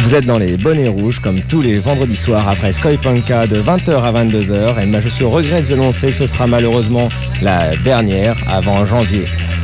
Vous êtes dans les bonnets rouges comme tous les vendredis soirs après Skypunka de 20h à 22h. Et je suis au regret de vous annoncer que ce sera malheureusement la dernière avant janvier.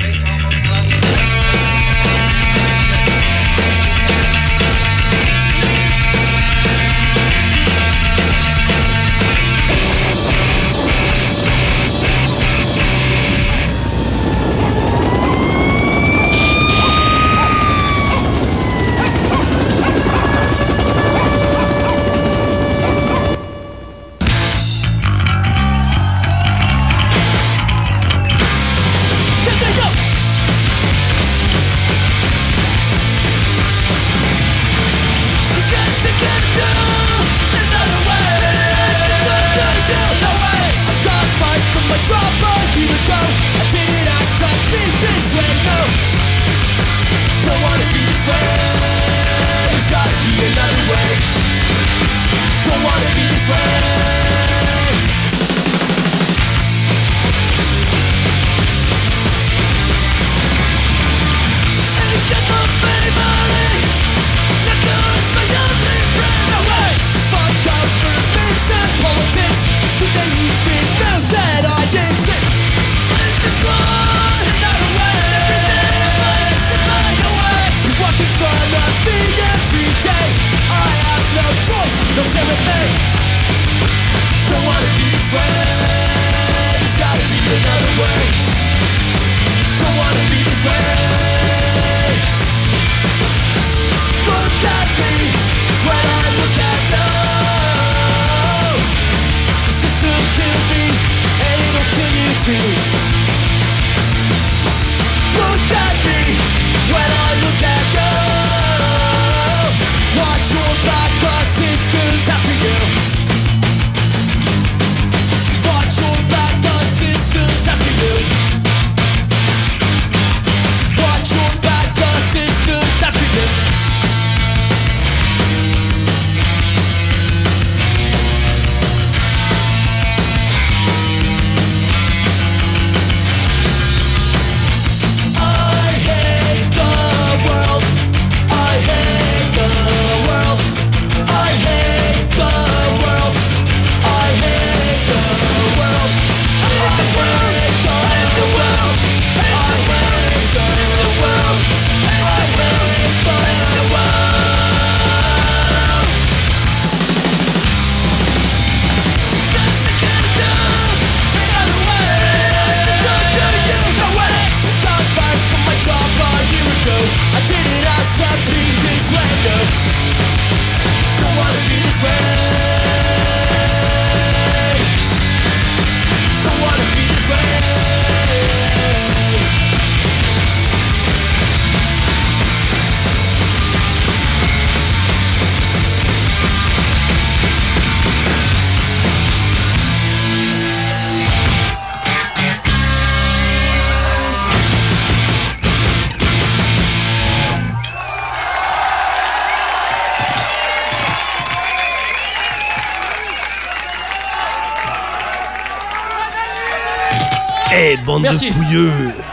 Hey, bande Merci. De fouilleux!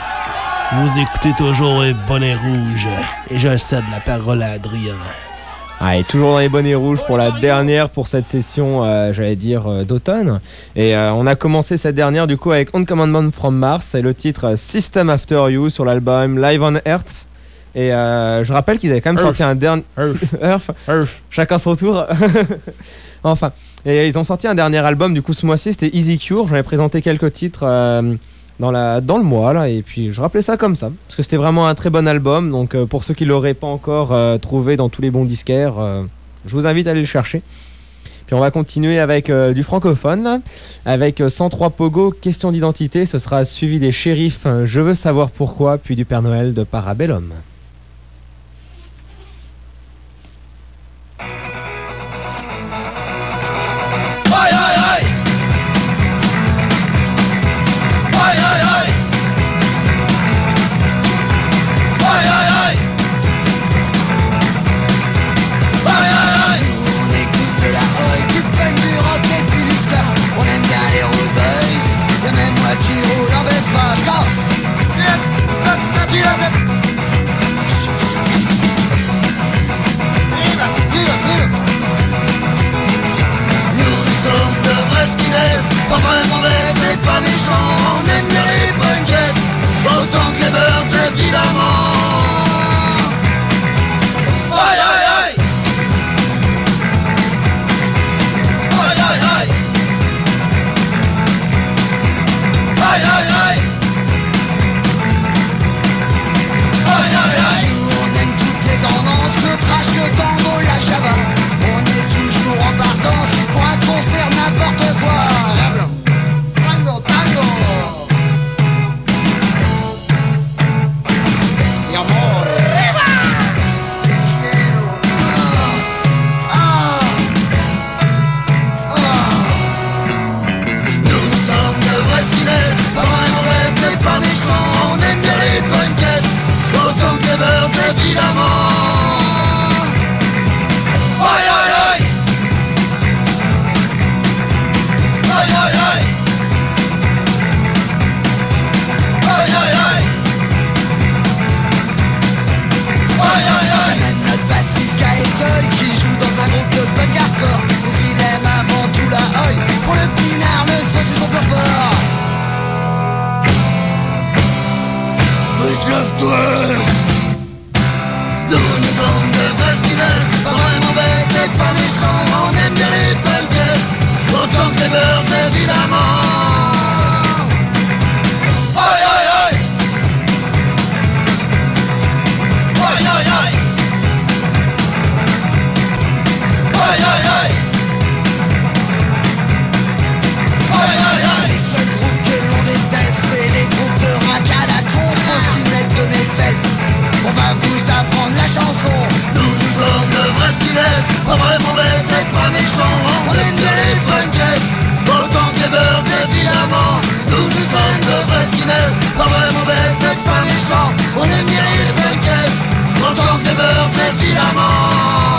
Vous écoutez toujours les bonnets rouges. Et je cède la parole à Adrien. Et toujours dans les bonnets rouges pour la dernière pour cette session, d'automne. Et on a commencé cette dernière du coup avec On Commandment from Mars et le titre System After You sur l'album Live on Earth. Et je rappelle qu'ils avaient quand même sorti un dernier... Earth. Chacun son tour. Enfin. Et ils ont sorti un dernier album du coup ce mois-ci, c'était Easy Cure. J'en ai présenté quelques titres dans le mois là, et puis je rappelais ça comme ça parce que c'était vraiment un très bon album. Donc pour ceux qui l'auraient pas encore trouvé dans tous les bons disquaires, je vous invite à aller le chercher. Puis on va continuer avec du francophone là, avec 103 Pogo, Question d'identité. Ce sera suivi des Shérifs, Je veux savoir pourquoi, puis du Père Noël de Parabellum. Tu vraiment bête, t'es pas méchant. On aime bien les punkettes, autant que les birds évidemment. Nous sommes de vrais skinheads, pas vraiment bête, t'es pas méchant. On aime bien les punkettes, autant que les birds évidemment.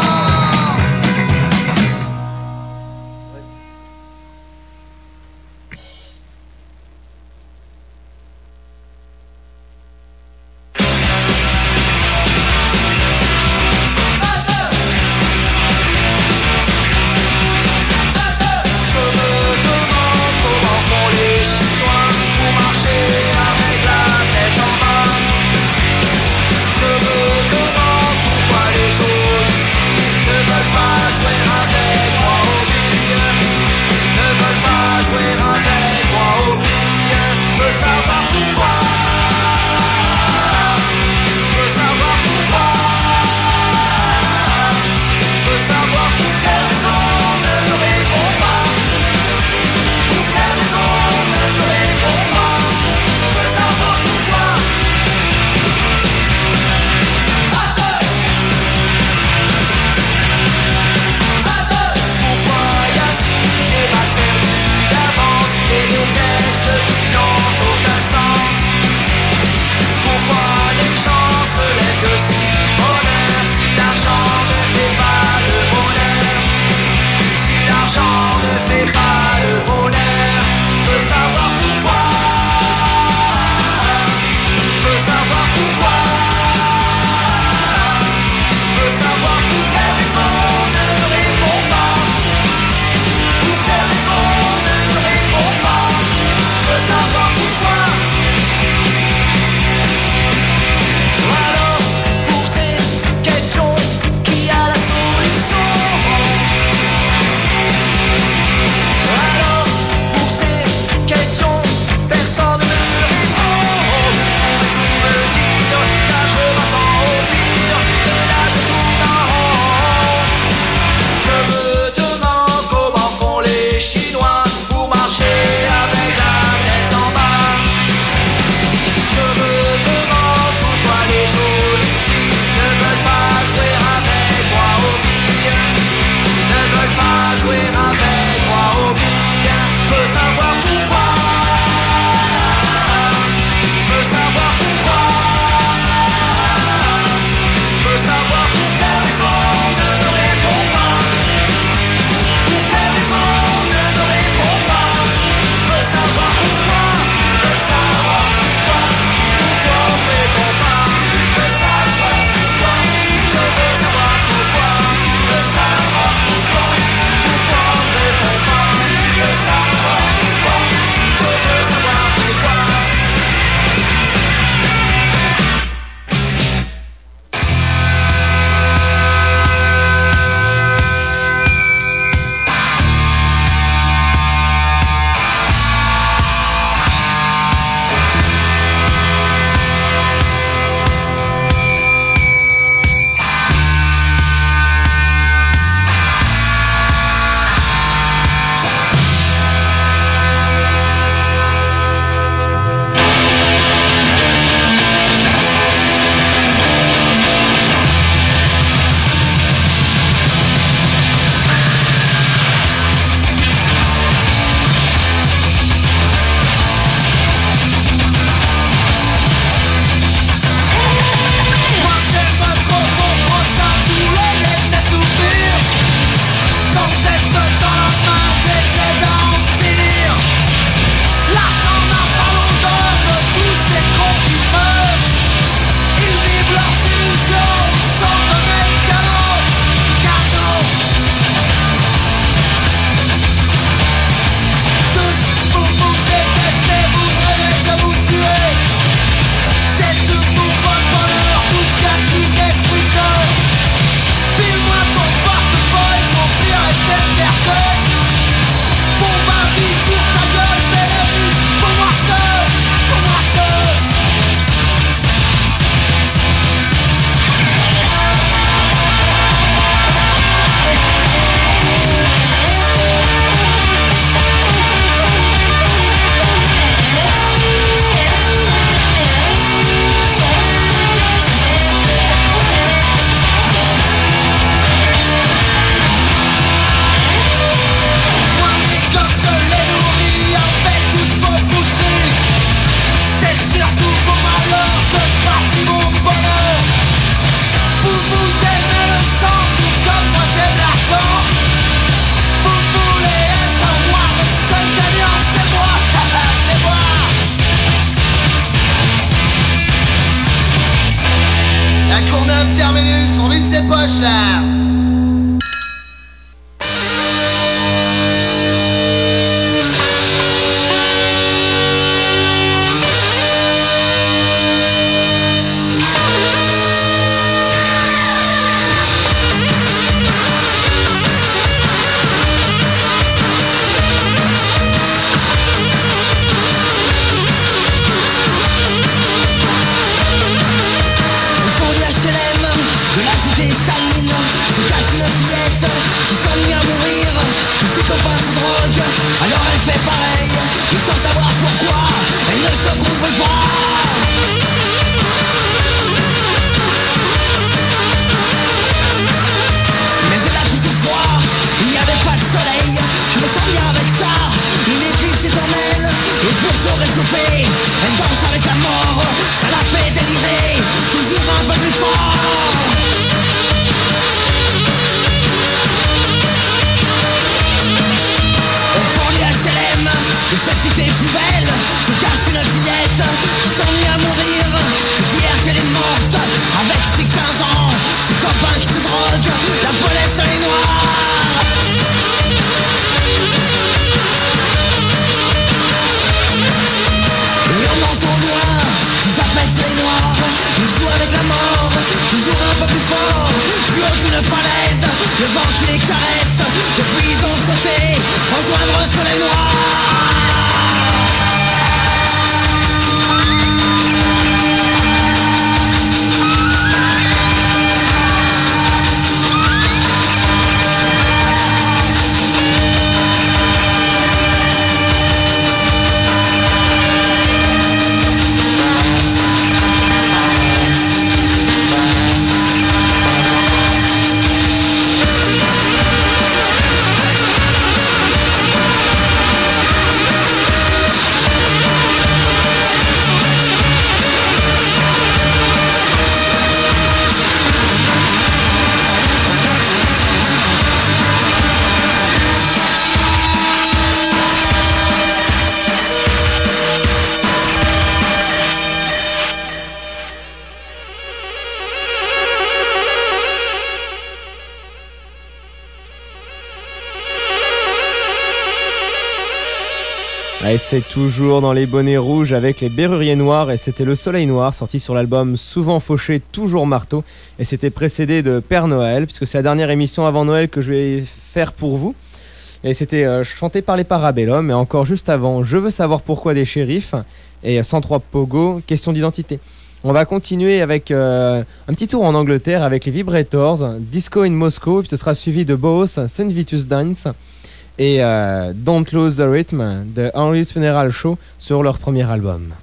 Et c'est toujours dans les bonnets rouges avec les Berruriers Noirs et c'était Le Soleil Noir sorti sur l'album Souvent Fauché, Toujours Marteau et c'était précédé de Père Noël puisque c'est la dernière émission avant Noël que je vais faire pour vous et c'était chanté par les Parabellum et encore juste avant Je veux savoir pourquoi des shérifs et 103 Pogo, question d'identité. On va continuer avec un petit tour en Angleterre avec les Vibrators, Disco in Moscow puis ce sera suivi de Boos, Saint Vitus Dance et Don't Lose the Rhythm de Henry's Funeral Show sur leur premier album.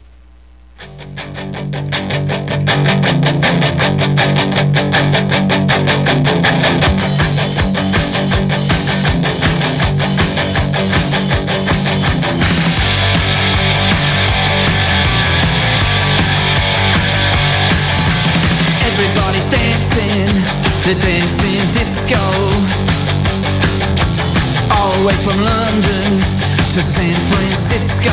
Everybody's dancing, the dancing disco. All the way from London to San Francisco.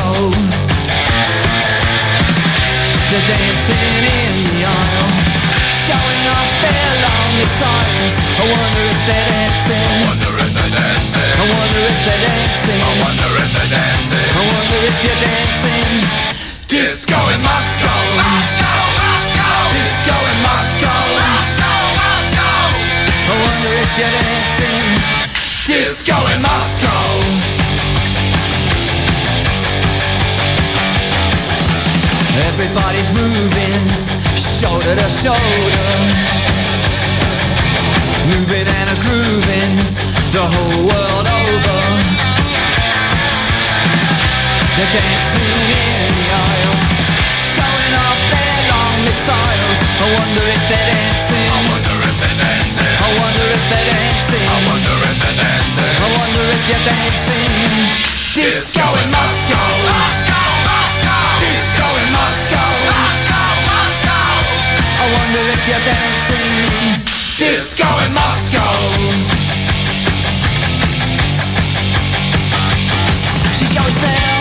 They're dancing in the aisle, showing off their long guitars. I wonder if they're dancing. I wonder if they're dancing. I wonder if they're dancing. I wonder if they're dancing. I wonder if you're dancing. Disco in Moscow. Moscow, Moscow. Disco in Moscow. Moscow, Moscow. I wonder if you're dancing. Disco in Moscow. Everybody's moving, shoulder to shoulder, moving and a grooving the whole world over. They're dancing in the aisles, showing off their long missiles. I wonder if they're dancing. I wonder if they're dancing. I wonder if they're dancing. I wonder if they're dancing. I wonder if you're dancing. Disco in Moscow. Moscow, Moscow. Disco in Moscow. Moscow, Moscow. I wonder if you're dancing. Disco in Moscow. She goes down.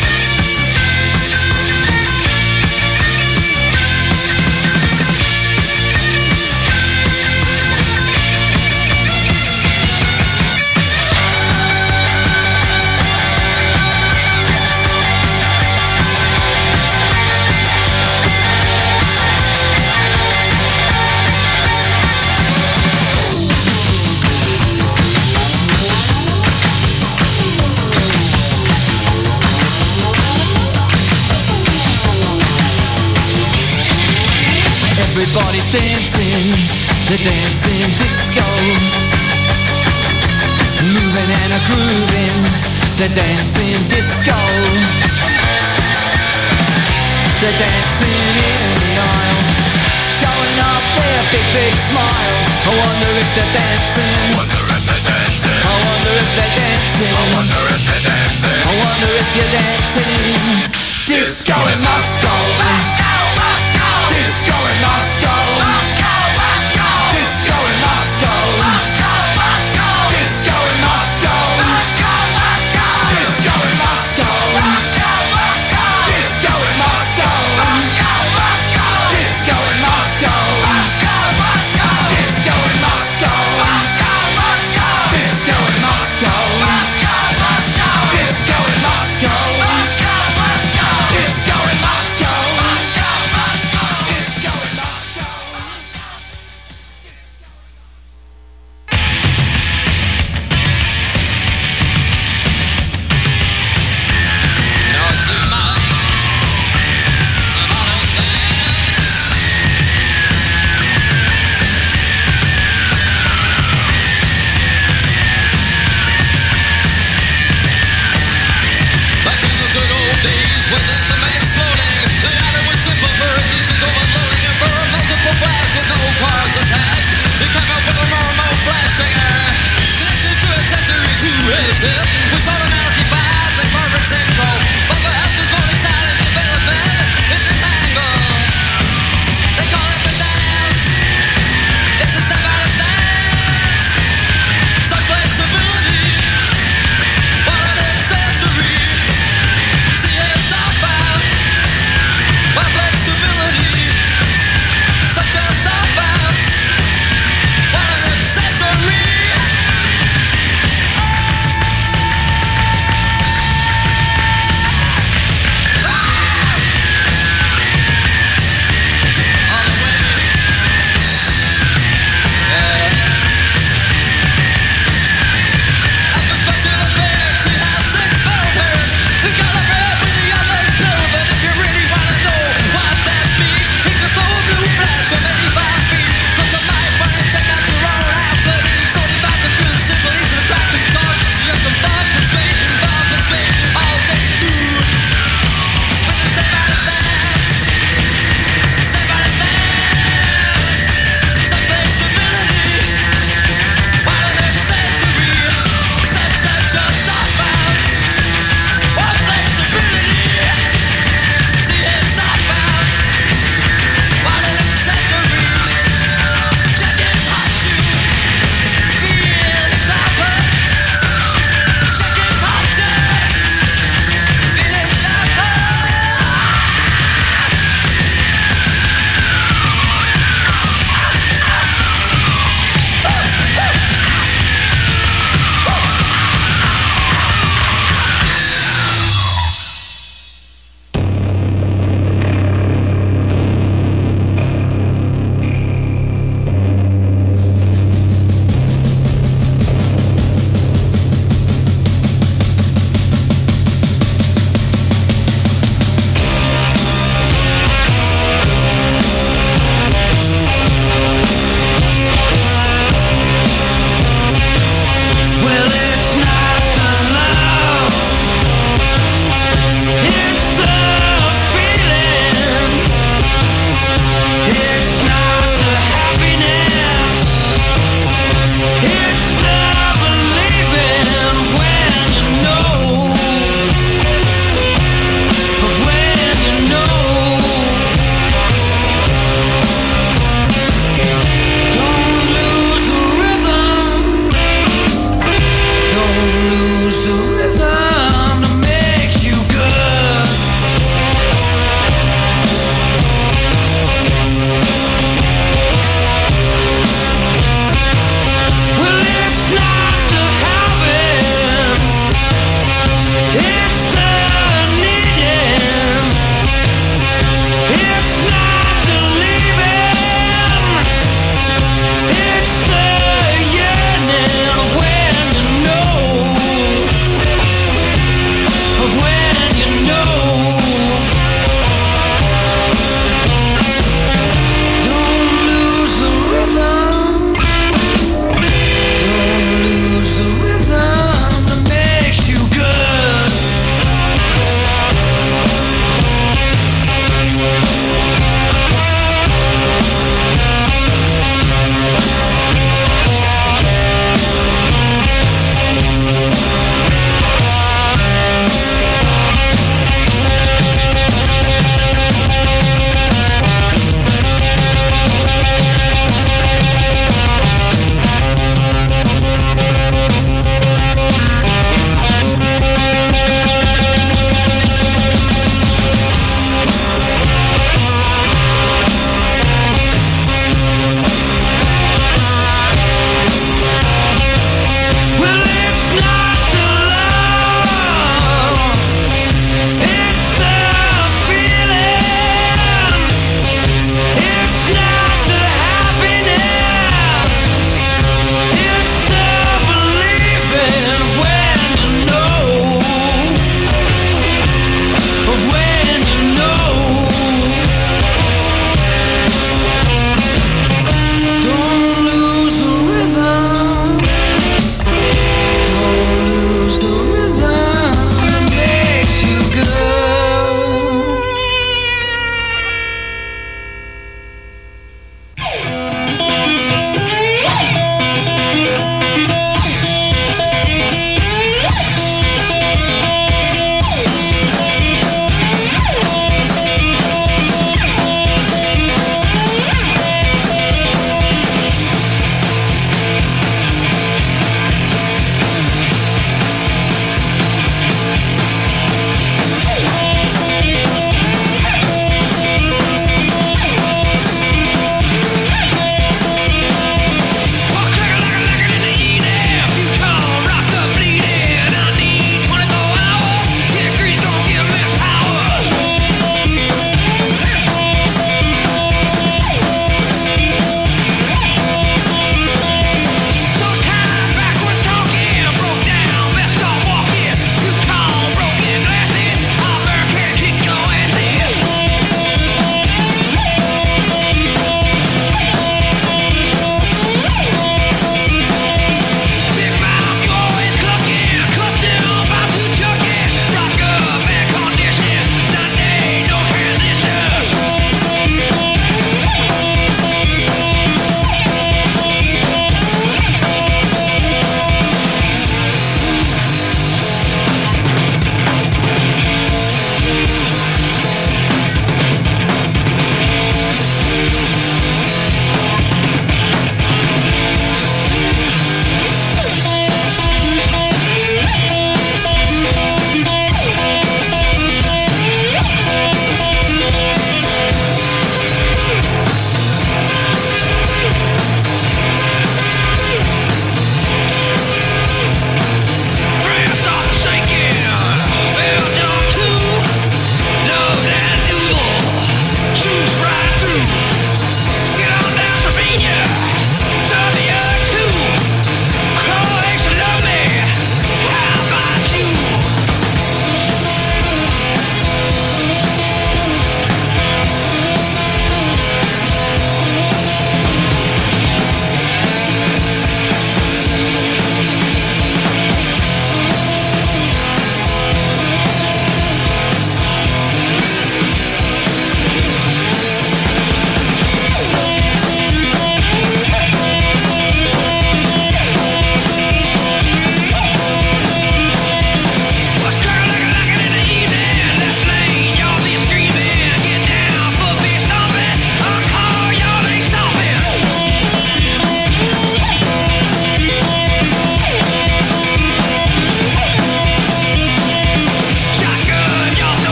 Everybody's dancing, the dancing disco. Moving and a grooving, the dancing disco. They're dancing in the aisle, showing off their big, big smiles. I wonder if they're dancing. I wonder if they're dancing. I wonder if they're dancing. I wonder if they're dancing. I wonder if you're dancing. Disco in Moscow. Moscow, Moscow. Disco in Moscow. Moscow, Moscow. Disco in Moscow. Moscow, Moscow. Disco in Moscow. Moscow, Moscow. Disco in Moscow. Moscow, Moscow. Disco in Moscow. Moscow, Moscow. Disco in Moscow. Moscow, Moscow. Disco in Moscow. Moscow, Moscow. Disco in Moscow. Moscow, Moscow. Disco in Moscow. Moscow, Moscow. Disco in Moscow. Moscow, Moscow. Disco in Moscow. Not too much of honest things. Back in the good old days when there's a man exploding, the island was simple for a decent overloading and for a multiple flash with no cars attached. They came up with a normal flash trainer, connected to accessory to his hip, which automatically fires like perfect synchro. But perhaps this morning silent development, it's a tango. They call it the dance. It's a step out of dance. Such flexibility, what an accessory. See it's our bounce. What flexibility, such a soft bounce. What an accessory.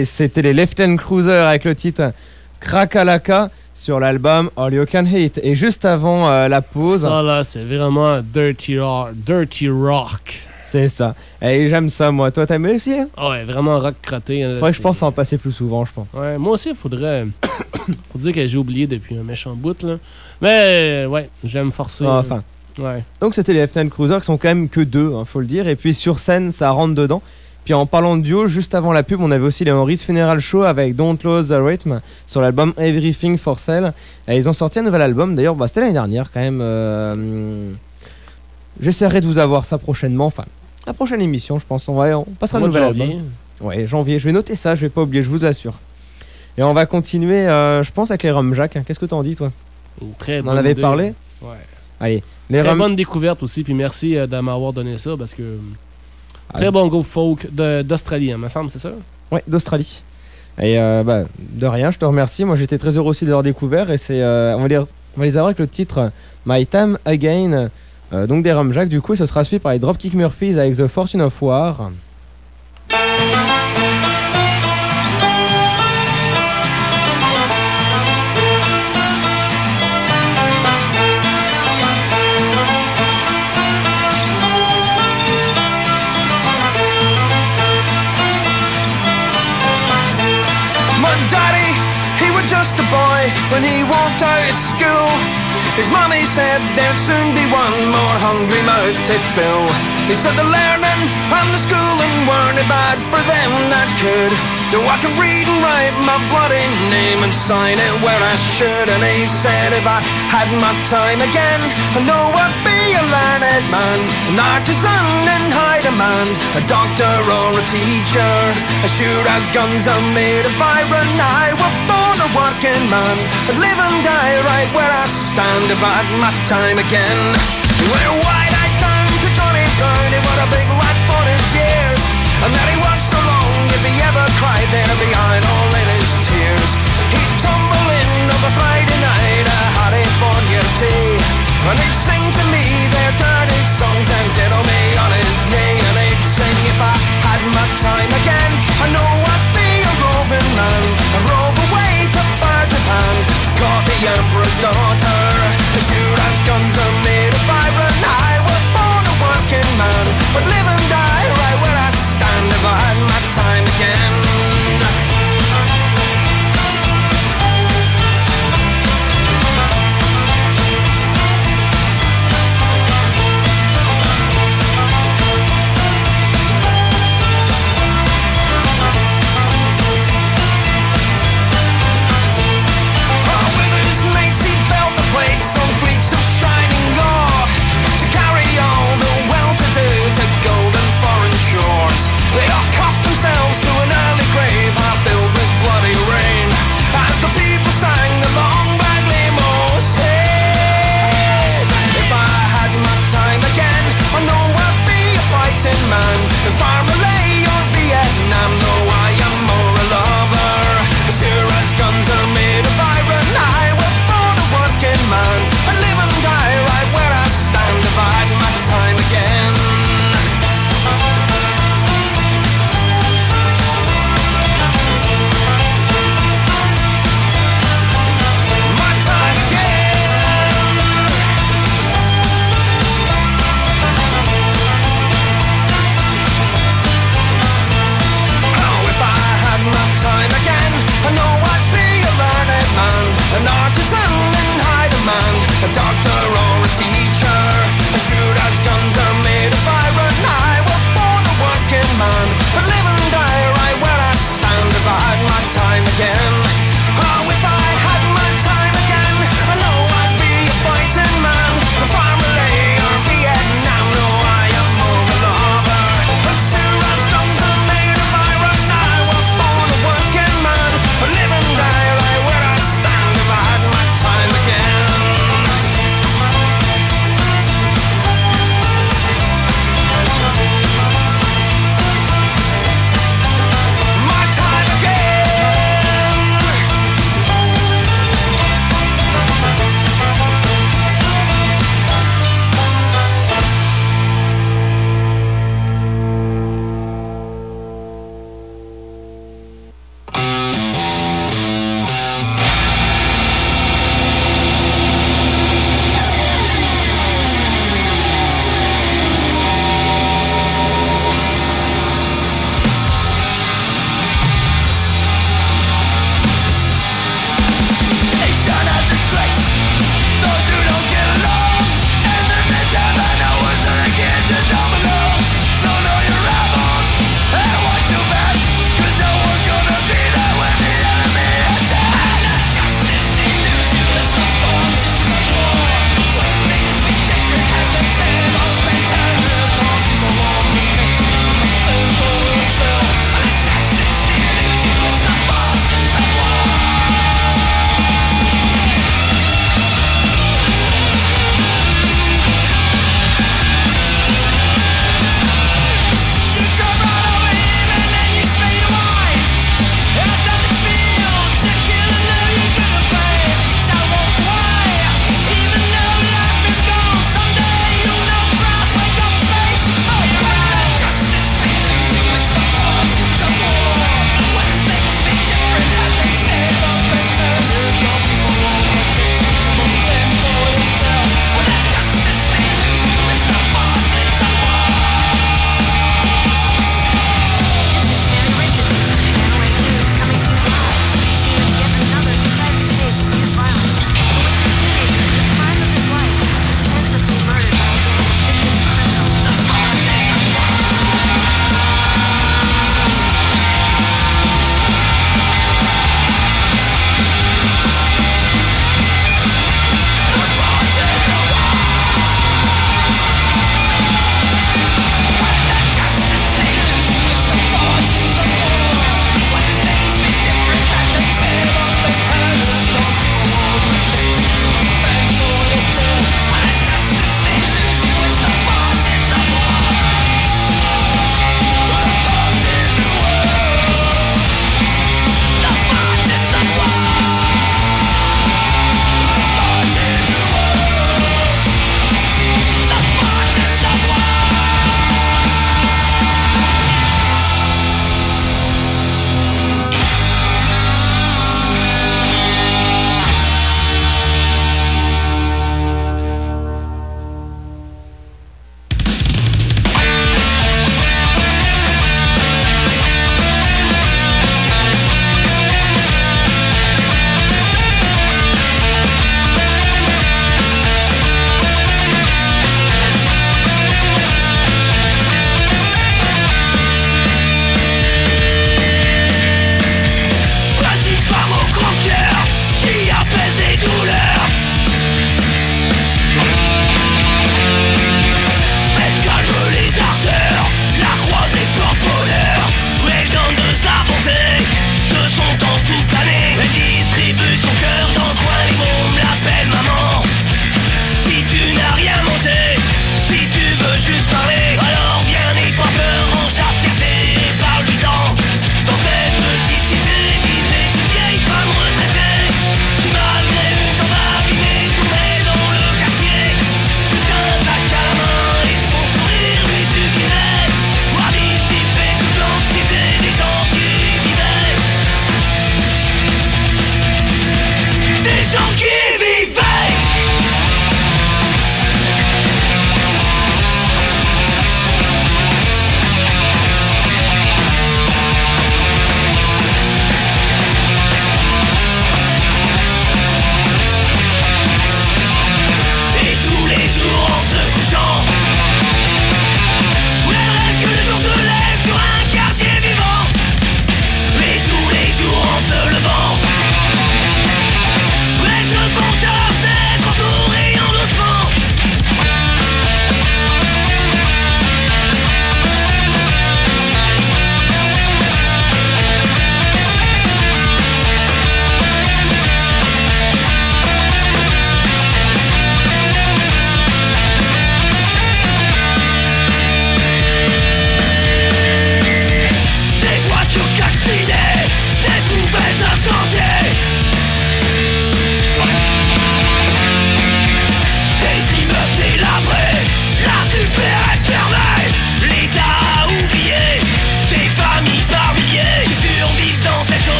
Et c'était les Left Hand Cruiser avec le titre Crack-a-Lacka sur l'album All You Can Hate. Et juste avant la pause... Ça là, c'est vraiment dirty rock. C'est ça. Et j'aime ça, moi. Toi, t'aimes aussi, hein? Ouais, vraiment rock crotté. Hein, faudrait que je pense en passer plus souvent, je pense. Ouais, moi aussi, il faudrait... faut dire que j'ai oublié depuis un méchant bout, là. Mais, ouais, j'aime forcer. Enfin. Ouais. Donc, c'était les Left Hand Cruiser qui sont quand même que deux, hein, faut le dire. Et puis, sur scène, ça rentre dedans. Puis, en parlant de duo, juste avant la pub, on avait aussi les Henry's Funeral Show avec Don't Lose the Rhythm sur l'album Everything for Sale. Et ils ont sorti un nouvel album. D'ailleurs, c'était l'année dernière, quand même. J'essaierai de vous avoir ça prochainement. Enfin, la prochaine émission, je pense. On passera un nouvel album. Ouais, janvier. Je vais noter ça, je vais pas oublier, je vous assure. Et on va continuer, je pense, avec les Rum Jack. Qu'est-ce que t'en dis, toi? Très On en avait parlé? Ouais. Allez. Très bonne découverte aussi, puis merci de m'avoir donné ça, parce que... Très bon groupe folk d'Australie, me semble, c'est ça? Ouais, d'Australie. Et de rien, je te remercie. Moi, j'étais très heureux aussi de l'avoir découvert. Et c'est, on va les avoir avec le titre My Time Again. Donc des Rum Jack, du coup, ce sera suivi par les Dropkick Murphys avec The Fortune of War. My daddy, he was just a boy when he walked out of school. His mommy said there'd soon be one more hungry mouth to fill. He said the learning and the schooling weren't bad for them that could. Though I can read and write my bloody name and sign it where I should. And he said if I had my time again, I know I'd be a learned man, an artisan in high demand, a doctor or a teacher, a shoot as guns are made of iron. I was born a working man, and live and die right where I stand if I had my time again. He went wide-eyed down to Johnny Brown, he was a big lad for his years, and that he worked so long if he ever cried there behind all in his tears. He'd tumble in of a Friday night, a California tea, and he'd sing to me their dirty songs and diddle me on his knee. And he'd sing if I had my time again, I know I'd be a roving man, a rove away to far Japan, to court the emperor's daughter, the shoot as guns are made of iron. I was born a working man, but live and die right where I stand if I had my time again.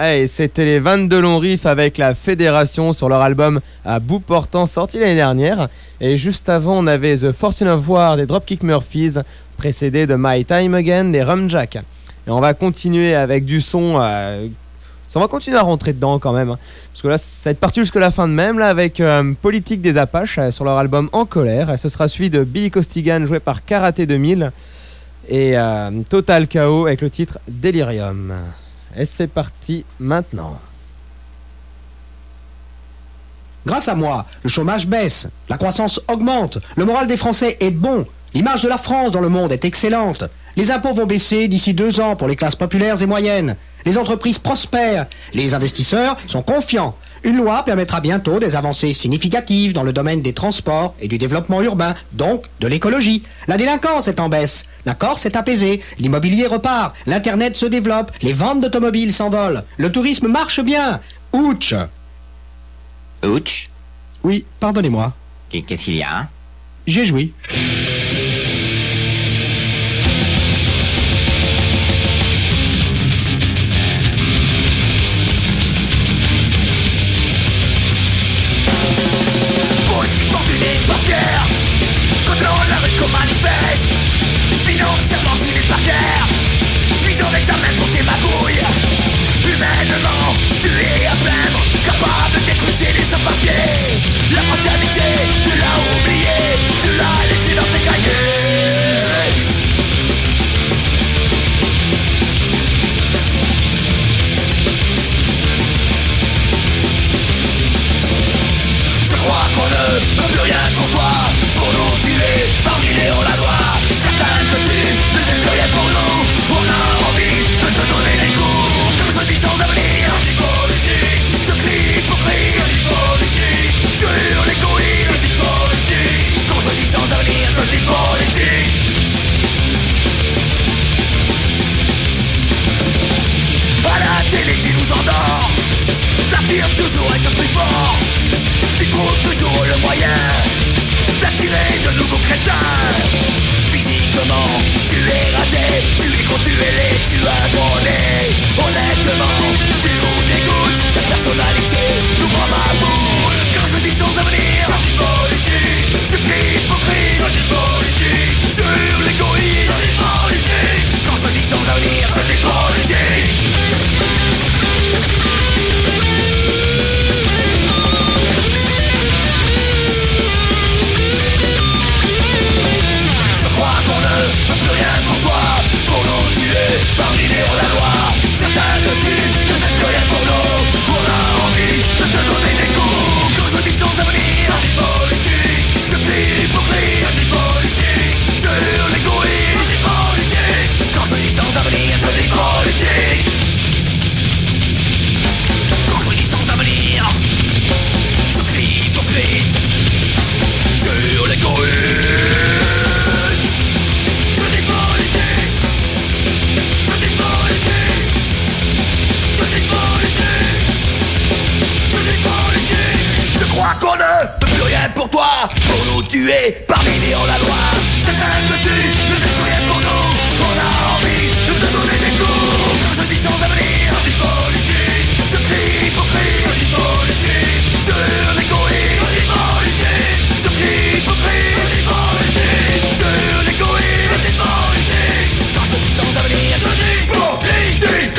Ouais, et c'était les 22 longs riffs avec la Fédération sur leur album À bout portant sorti l'année dernière. Et juste avant, on avait The Fortune of War des Dropkick Murphys, précédé de My Time Again des Rum Jack. Et on va continuer avec du son. On va continuer à rentrer dedans quand même. Parce que là, ça va être parti jusque la fin de même, là, avec Politique des Apaches sur leur album En Colère. Et ce sera suivi de Billy Costigan joué par Karaté 2000. Et Total Chaos avec le titre Delirium. Et c'est parti maintenant. Grâce à moi, le chômage baisse, la croissance augmente, le moral des Français est bon, l'image de la France dans le monde est excellente. Les impôts vont baisser d'ici 2 ans pour les classes populaires et moyennes. Les entreprises prospèrent, les investisseurs sont confiants. Une loi permettra bientôt des avancées significatives dans le domaine des transports et du développement urbain, donc de l'écologie. La délinquance est en baisse, la Corse est apaisée, l'immobilier repart, l'Internet se développe, les ventes d'automobiles s'envolent, le tourisme marche bien. Ouch! Ouch. Oui, pardonnez-moi. Qu'est-ce qu'il y a? J'ai joui. Politiquement tu n'es pas fier. Contrôle la rue qu'on manifeste. Financièrement tu n'es pas fier. Mise en examen pour tes magouilles. Humainement tu es à plaindre. Capable d'expulser les sans-papiers. La mentalité tu l'as oubliée. Tu l'as laissé dans tes cahiers. Je crois qu'on ne peut plus rien pour toi. Pour nous tuer parmi les hors-la-loi. Certains que tu ne fais plus rien pour nous. On a envie de te donner des coups. Comme je vis sans avenir. Je dis politique. Je crie hypocrite. Je dis politique. Je hurle l'égoïsme. Je dis politique. Quand je vis sans avenir. Je dis politique. À la télé tu nous endors. T'affirmes toujours être plus fort. Tu trouves toujours le moyen d'attirer de nouveaux crétins. Physiquement, tu es raté. Tu es con, tu es laid, tu as abandonné. Honnêtement, tu nous dégoûtes. Ta personnalité nous prend ma boule. Quand je dis sans avenir, je dis politique. Je crie hypocrite, je dis politique. Je hurle l'égoïsme, je dis politique. Quand je dis sans avenir, je dis politique. Je crois qu'on ne peut plus rien pour toi. Pour nous tuer parmi les hors-la-loi. Certains que tu ne fais plus rien pour nous. On a envie de te donner des coups. Quand je dis sans avenir, je dis politique. Je crie hypocrite, je dis politique. Je hurle l'égoïsme, je dis politique. Quand je dis sans avenir, je dis politique. Quand je dis sans avenir, je crie hypocrite. Je hurle l'égoïsme. Je dis politique. Je dis politique. Je dis politique. Je dis politique. Je crois qu'on ne peut plus rien pour toi. Pour nous tuer parmi les hors-la-loi. Certains que tu ne fais plus rien pour nous. On a envie de te donner des coups. Quand je dis sans avenir, je dis politique. Je crie hypocrite, je dis politique. Je hurle l'égoïsme, je dis politique. Je crie hypocrite, je dis politique. Je hurle l'égoïsme, je dis politique. Quand je dis sans avenir, je dis politique.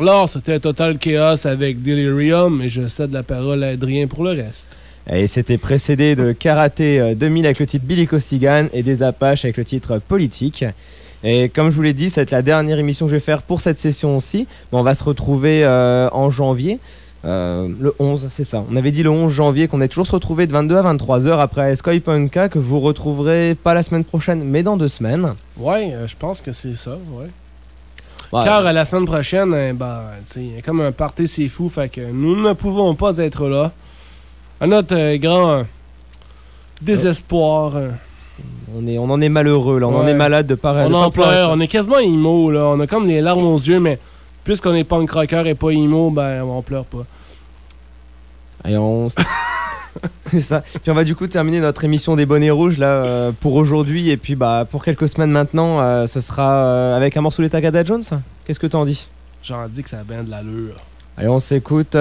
Alors, c'était Total Chaos avec Delirium et je cède la parole à Adrien pour le reste. Et c'était précédé de Karaté 2000 avec le titre Billy Costigan et des Apaches avec le titre Politique. Et comme je vous l'ai dit, ça va être la dernière émission que je vais faire pour cette session aussi. On va se retrouver en janvier. Le 11, c'est ça. On avait dit le 11 janvier qu'on est toujours se retrouvé de 22 à 23h après Sky Punka que vous retrouverez pas la semaine prochaine mais dans 2 semaines. Ouais, je pense que c'est ça, ouais. Ouais. Car la semaine prochaine, il y a comme un party c'est fou, fait que nous ne pouvons pas être là. À notre grand désespoir. On en est malheureux, là. On en Ouais. est malade de pas On en pleure, on est quasiment emo, là. On a comme des larmes aux yeux, mais puisqu'on est punk rocker et pas emo, ben on pleure pas. Et c'est ça. Puis on va du coup terminer notre émission des Bonnets Rouges là pour aujourd'hui et puis pour quelques semaines maintenant, ce sera avec un morceau des Tagada Jones. Qu'est-ce que t'en dis? J'en dis que ça a bien de l'allure. Allez, on s'écoute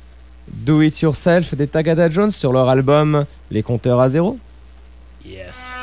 Do It Yourself des Tagada Jones sur leur album Les Compteurs à Zéro. Yes.